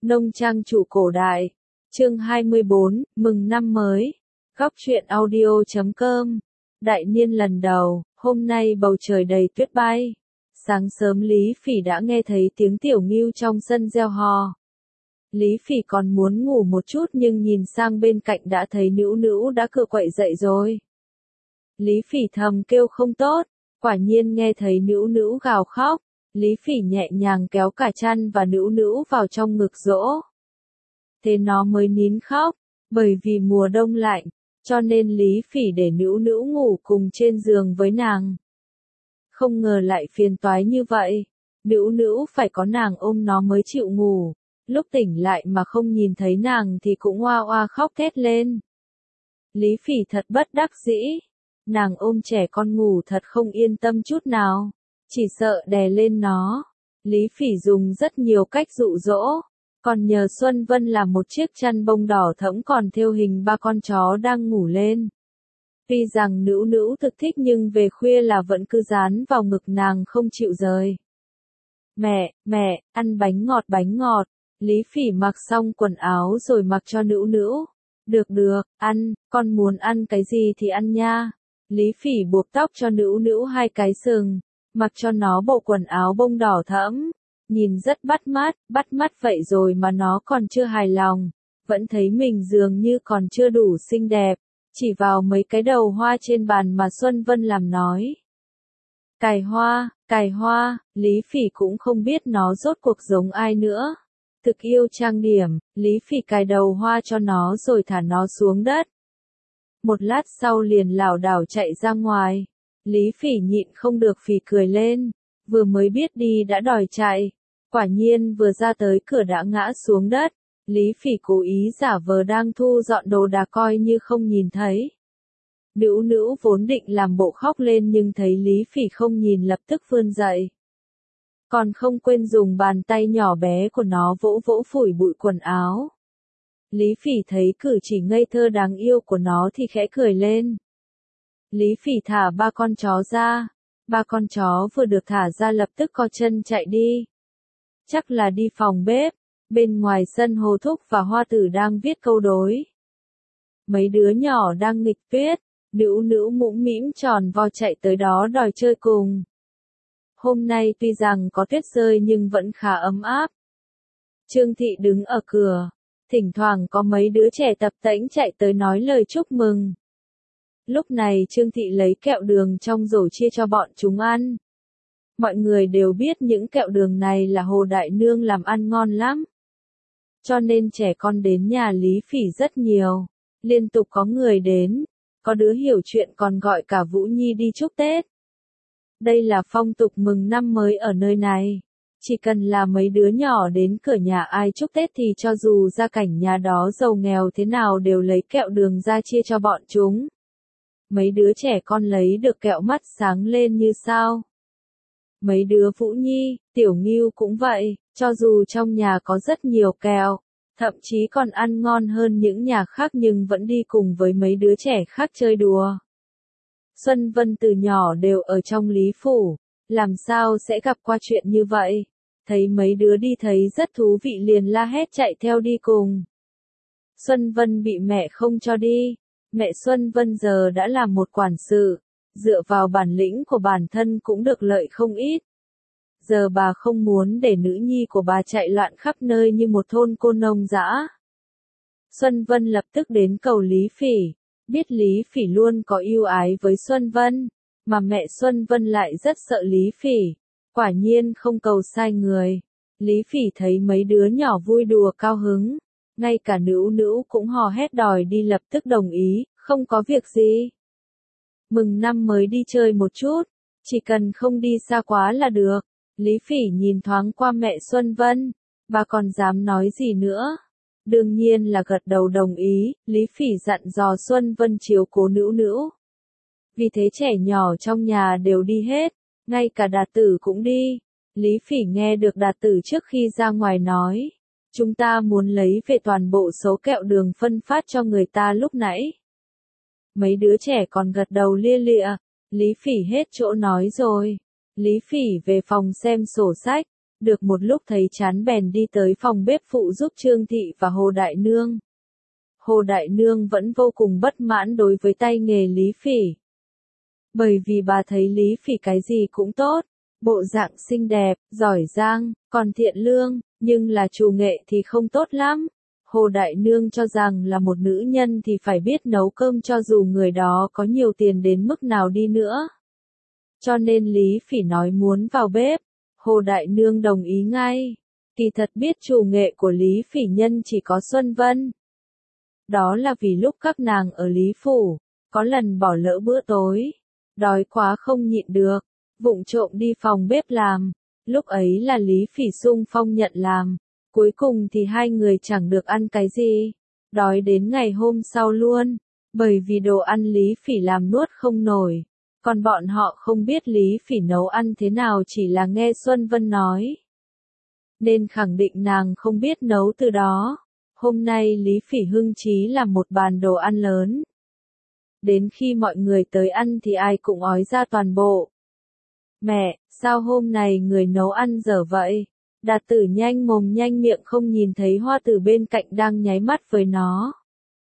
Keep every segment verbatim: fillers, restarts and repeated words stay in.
Nông trang chủ cổ đại. Chương hai mươi bốn, mừng năm mới. Góc truyện audio chấm com. Đại niên lần đầu, hôm nay bầu trời đầy tuyết bay. Sáng sớm Lý Phỉ đã nghe thấy tiếng tiểu ngưu trong sân reo hò. Lý Phỉ còn muốn ngủ một chút nhưng nhìn sang bên cạnh đã thấy Nữu Nữu đã cựa quậy dậy rồi. Lý Phỉ thầm kêu không tốt, quả nhiên nghe thấy Nữu Nữu gào khóc. Lý Phỉ nhẹ nhàng kéo cả chăn và Nữu Nữu vào trong ngực dỗ. Thế nó mới nín khóc, bởi vì mùa đông lạnh, cho nên Lý Phỉ để Nữu Nữu ngủ cùng trên giường với nàng. Không ngờ lại phiền toái như vậy, Nữu Nữu phải có nàng ôm nó mới chịu ngủ, lúc tỉnh lại mà không nhìn thấy nàng thì cũng oa oa khóc thét lên. Lý Phỉ thật bất đắc dĩ, nàng ôm trẻ con ngủ thật không yên tâm chút nào. Chỉ sợ đè lên nó. Lý Phỉ dùng rất nhiều cách dụ dỗ, còn nhờ Xuân Vân làm một chiếc chăn bông đỏ thẫm còn thêu hình ba con chó đang ngủ lên. Tuy rằng Nữu Nữu thực thích nhưng về khuya là vẫn cứ dán vào ngực nàng không chịu rời. Mẹ, mẹ, ăn bánh ngọt bánh ngọt. Lý Phỉ mặc xong quần áo rồi mặc cho Nữu Nữu. Được được, ăn, con muốn ăn cái gì thì ăn nha. Lý Phỉ buộc tóc cho Nữu Nữu hai cái sừng. Mặc cho nó bộ quần áo bông đỏ thẫm, nhìn rất bắt mắt, bắt mắt vậy rồi mà nó còn chưa hài lòng, vẫn thấy mình dường như còn chưa đủ xinh đẹp, chỉ vào mấy cái đầu hoa trên bàn mà Xuân Vân làm nói. Cài hoa, cài hoa, Lý Phỉ cũng không biết nó rốt cuộc giống ai nữa. Thực yêu trang điểm, Lý Phỉ cài đầu hoa cho nó rồi thả nó xuống đất. Một lát sau liền lảo đảo chạy ra ngoài. Lý Phỉ nhịn không được phì cười lên, vừa mới biết đi đã đòi chạy, quả nhiên vừa ra tới cửa đã ngã xuống đất. Lý Phỉ cố ý giả vờ đang thu dọn đồ đạc coi như không nhìn thấy. Nữu Nữu vốn định làm bộ khóc lên nhưng thấy Lý Phỉ không nhìn lập tức vươn dậy. Còn không quên dùng bàn tay nhỏ bé của nó vỗ vỗ phủi bụi quần áo. Lý Phỉ thấy cử chỉ ngây thơ đáng yêu của nó thì khẽ cười lên. Lý Phỉ thả ba con chó ra. Ba con chó vừa được thả ra lập tức co chân chạy đi. Chắc là đi phòng bếp. Bên ngoài sân Hồ Thúc và Hoa Tử đang viết câu đối. Mấy đứa nhỏ đang nghịch viết. Nữu Nữu mũm mĩm tròn vo chạy tới đó đòi chơi cùng. Hôm nay tuy rằng có tuyết rơi nhưng vẫn khá ấm áp. Trương Thị đứng ở cửa. Thỉnh thoảng có mấy đứa trẻ tập tễnh chạy tới nói lời chúc mừng. Lúc này Trương Thị lấy kẹo đường trong rổ chia cho bọn chúng ăn. Mọi người đều biết những kẹo đường này là Hồ Đại Nương làm ăn ngon lắm. Cho nên trẻ con đến nhà Lý Phỉ rất nhiều. Liên tục có người đến. Có đứa hiểu chuyện còn gọi cả Vũ Nhi đi chúc Tết. Đây là phong tục mừng năm mới ở nơi này. Chỉ cần là mấy đứa nhỏ đến cửa nhà ai chúc Tết thì cho dù gia cảnh nhà đó giàu nghèo thế nào đều lấy kẹo đường ra chia cho bọn chúng. Mấy đứa trẻ con lấy được kẹo mắt sáng lên như sao. Mấy đứa Vũ Nhi, Tiểu Ngưu cũng vậy, cho dù trong nhà có rất nhiều kẹo, thậm chí còn ăn ngon hơn những nhà khác nhưng vẫn đi cùng với mấy đứa trẻ khác chơi đùa. Xuân Vân từ nhỏ đều ở trong Lý Phủ, làm sao sẽ gặp qua chuyện như vậy, thấy mấy đứa đi thấy rất thú vị liền la hét chạy theo đi cùng. Xuân Vân bị mẹ không cho đi. Mẹ Xuân Vân giờ đã là một quản sự, dựa vào bản lĩnh của bản thân cũng được lợi không ít. Giờ bà không muốn để nữ nhi của bà chạy loạn khắp nơi như một thôn cô nông dã. Xuân Vân lập tức đến cầu Lý Phỉ, biết Lý Phỉ luôn có ưu ái với Xuân Vân, mà mẹ Xuân Vân lại rất sợ Lý Phỉ, quả nhiên không cầu sai người. Lý Phỉ thấy mấy đứa nhỏ vui đùa cao hứng. Ngay cả Nữu Nữu cũng hò hét đòi đi lập tức đồng ý, không có việc gì. Mừng năm mới đi chơi một chút, chỉ cần không đi xa quá là được. Lý Phỉ nhìn thoáng qua mẹ Xuân Vân, bà còn dám nói gì nữa. Đương nhiên là gật đầu đồng ý, Lý Phỉ dặn dò Xuân Vân chiếu cố Nữu Nữu. Vì thế trẻ nhỏ trong nhà đều đi hết, ngay cả Đạt Tử cũng đi. Lý Phỉ nghe được Đạt Tử trước khi ra ngoài nói. Chúng ta muốn lấy về toàn bộ số kẹo đường phân phát cho người ta lúc nãy. Mấy đứa trẻ còn gật đầu lia lịa. Lý Phỉ hết chỗ nói rồi. Lý Phỉ về phòng xem sổ sách. được một lúc thấy chán bèn đi tới phòng bếp phụ giúp Trương Thị và Hồ Đại Nương. Hồ Đại Nương vẫn vô cùng bất mãn đối với tay nghề Lý Phỉ. Bởi vì bà thấy Lý Phỉ cái gì cũng tốt, bộ dạng xinh đẹp, giỏi giang, còn thiện lương, nhưng là chủ nghệ thì không tốt lắm. Hồ Đại Nương cho rằng là một nữ nhân thì phải biết nấu cơm cho dù người đó có nhiều tiền đến mức nào đi nữa. Cho nên Lý Phỉ nói muốn vào bếp, Hồ Đại Nương đồng ý ngay. Kỳ thật biết chủ nghệ của Lý Phỉ nhân chỉ có Xuân Vân. Đó là vì lúc các nàng ở Lý Phủ, có lần bỏ lỡ bữa tối, đói quá không nhịn được, vụng trộm đi phòng bếp làm, lúc ấy là Lý Phỉ xung phong nhận làm, cuối cùng thì hai người chẳng được ăn cái gì, đói đến ngày hôm sau luôn, bởi vì đồ ăn Lý Phỉ làm nuốt không nổi, còn bọn họ không biết Lý Phỉ nấu ăn thế nào chỉ là nghe Xuân Vân nói. Nên khẳng định nàng không biết nấu từ đó. Hôm nay Lý Phỉ hưng trí làm một bàn đồ ăn lớn. Đến khi mọi người tới ăn thì ai cũng ói ra toàn bộ. Mẹ, sao hôm nay người nấu ăn dở vậy? Đạt Tử nhanh mồm nhanh miệng không nhìn thấy Hoa Tử bên cạnh đang nháy mắt với nó.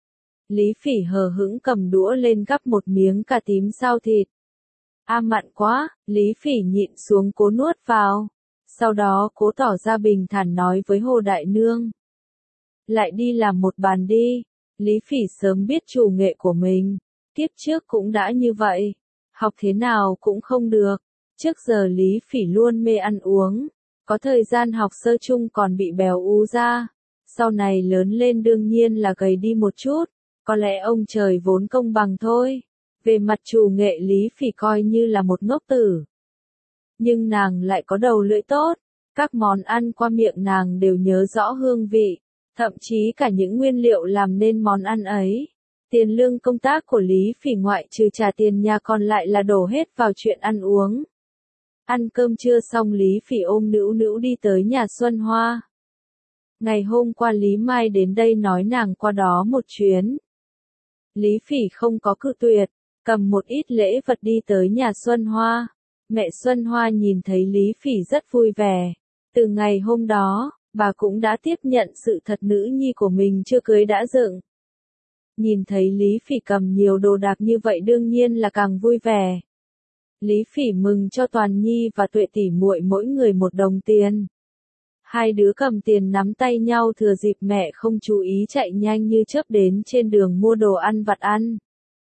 Lý Phỉ hờ hững cầm đũa lên gắp một miếng cà tím xào thịt. A mặn quá, Lý Phỉ nhịn xuống cố nuốt vào. Sau đó cố tỏ ra bình thản nói với Hồ Đại Nương. Lại đi làm một bàn đi. Lý Phỉ sớm biết chủ nghệ của mình. Kiếp trước cũng đã như vậy. Học thế nào cũng không được. Trước giờ Lý Phỉ luôn mê ăn uống. Có thời gian học sơ chung còn bị béo ú ra. Sau này lớn lên đương nhiên là gầy đi một chút. Có lẽ ông trời vốn công bằng thôi. Về mặt chủ nghệ Lý Phỉ coi như là một ngốc tử. Nhưng nàng lại có đầu lưỡi tốt. Các món ăn qua miệng nàng đều nhớ rõ hương vị. Thậm chí cả những nguyên liệu làm nên món ăn ấy. Tiền lương công tác của Lý Phỉ ngoại trừ trả tiền nhà còn lại là đổ hết vào chuyện ăn uống. Ăn cơm trưa xong Lý Phỉ ôm Nữu Nữu đi tới nhà Xuân Hoa. Ngày hôm qua Lý Mai đến đây nói nàng qua đó một chuyến. Lý Phỉ không có cự tuyệt, cầm một ít lễ vật đi tới nhà Xuân Hoa. Mẹ Xuân Hoa nhìn thấy Lý Phỉ rất vui vẻ. Từ ngày hôm đó, bà cũng đã tiếp nhận sự thật nữ nhi của mình chưa cưới đã dựng. Nhìn thấy Lý Phỉ cầm nhiều đồ đạc như vậy đương nhiên là càng vui vẻ. Lý Phỉ mừng cho Toàn Nhi và Tuệ tỷ muội mỗi người một đồng tiền. Hai đứa cầm tiền nắm tay nhau thừa dịp mẹ không chú ý chạy nhanh như chớp đến trên đường mua đồ ăn vặt ăn.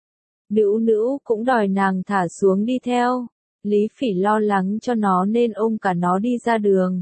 Nữu Nữu cũng đòi nàng thả xuống đi theo. Lý Phỉ lo lắng cho nó nên ôm cả nó đi ra đường.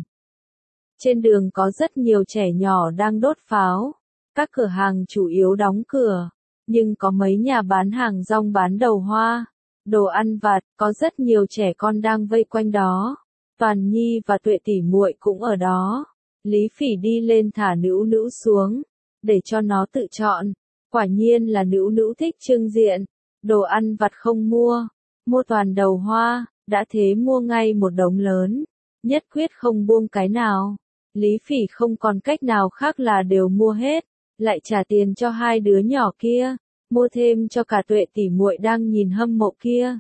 Trên đường có rất nhiều trẻ nhỏ đang đốt pháo. Các cửa hàng chủ yếu đóng cửa. Nhưng có mấy nhà bán hàng rong bán đầu hoa, đồ ăn vặt, có rất nhiều trẻ con đang vây quanh đó. Toàn Nhi và Tuệ tỷ muội cũng ở đó. Lý Phỉ đi lên thả Nữu Nữu xuống, để cho nó tự chọn. Quả nhiên là Nữu Nữu thích trưng diện. Đồ ăn vặt không mua, mua toàn đầu hoa, đã thế mua ngay một đống lớn. Nhất quyết không buông cái nào. Lý Phỉ không còn cách nào khác là đều mua hết, lại trả tiền cho hai đứa nhỏ kia, mua thêm cho cả Tuệ tỷ muội đang nhìn hâm mộ kia.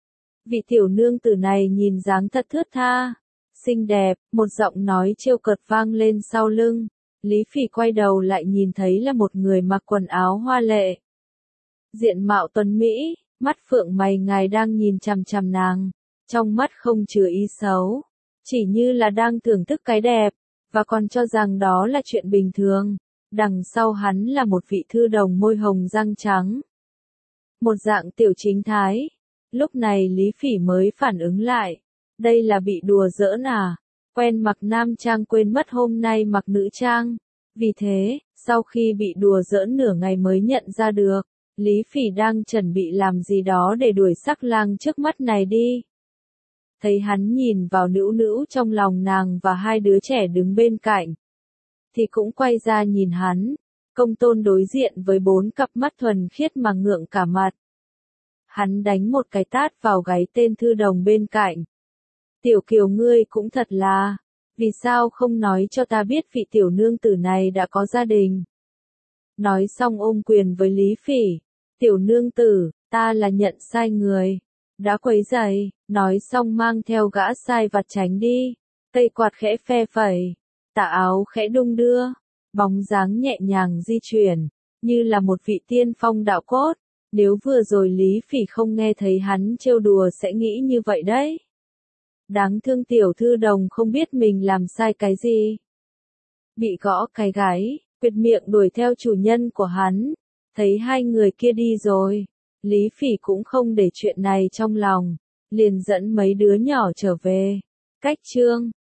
Vị tiểu nương tử này nhìn dáng thật thướt tha, xinh đẹp, một giọng nói trêu cợt vang lên sau lưng. Lý Phỉ quay đầu lại nhìn thấy là một người mặc quần áo hoa lệ. Diện mạo tuấn mỹ, mắt phượng mày ngài đang nhìn chằm chằm nàng, trong mắt không chứa ý xấu, chỉ như là đang thưởng thức cái đẹp, và còn cho rằng đó là chuyện bình thường. Đằng sau hắn là một vị thư đồng môi hồng răng trắng. Một dạng tiểu chính thái. Lúc này Lý Phỉ mới phản ứng lại. Đây là bị đùa giỡn à? Quen mặc nam trang quên mất hôm nay mặc nữ trang. Vì thế, sau khi bị đùa giỡn nửa ngày mới nhận ra được, Lý Phỉ đang chuẩn bị làm gì đó để đuổi sắc lang trước mắt này đi. Thấy hắn nhìn vào Nữu Nữu trong lòng nàng và hai đứa trẻ đứng bên cạnh, thì cũng quay ra nhìn hắn. Công Tôn đối diện với bốn cặp mắt thuần khiết mà ngượng cả mặt. Hắn đánh một cái tát vào gáy tên thư đồng bên cạnh. Tiểu Kiều ngươi cũng thật là, vì sao không nói cho ta biết vị tiểu nương tử này đã có gia đình. Nói xong ôm quyền với Lý Phỉ. Tiểu nương tử, ta là nhận sai người. Đã quấy rầy, nói xong mang theo gã sai vặt tránh đi. Cây quạt khẽ phe phẩy, tà áo khẽ đung đưa, bóng dáng nhẹ nhàng di chuyển, như là một vị tiên phong đạo cốt. Nếu vừa rồi Lý Phỉ không nghe thấy hắn trêu đùa sẽ nghĩ như vậy đấy. Đáng thương tiểu thư đồng không biết mình làm sai cái gì. Bị gõ cái gáy, quyệt miệng đuổi theo chủ nhân của hắn. Thấy hai người kia đi rồi, Lý Phỉ cũng không để chuyện này trong lòng, liền dẫn mấy đứa nhỏ trở về. Cách chương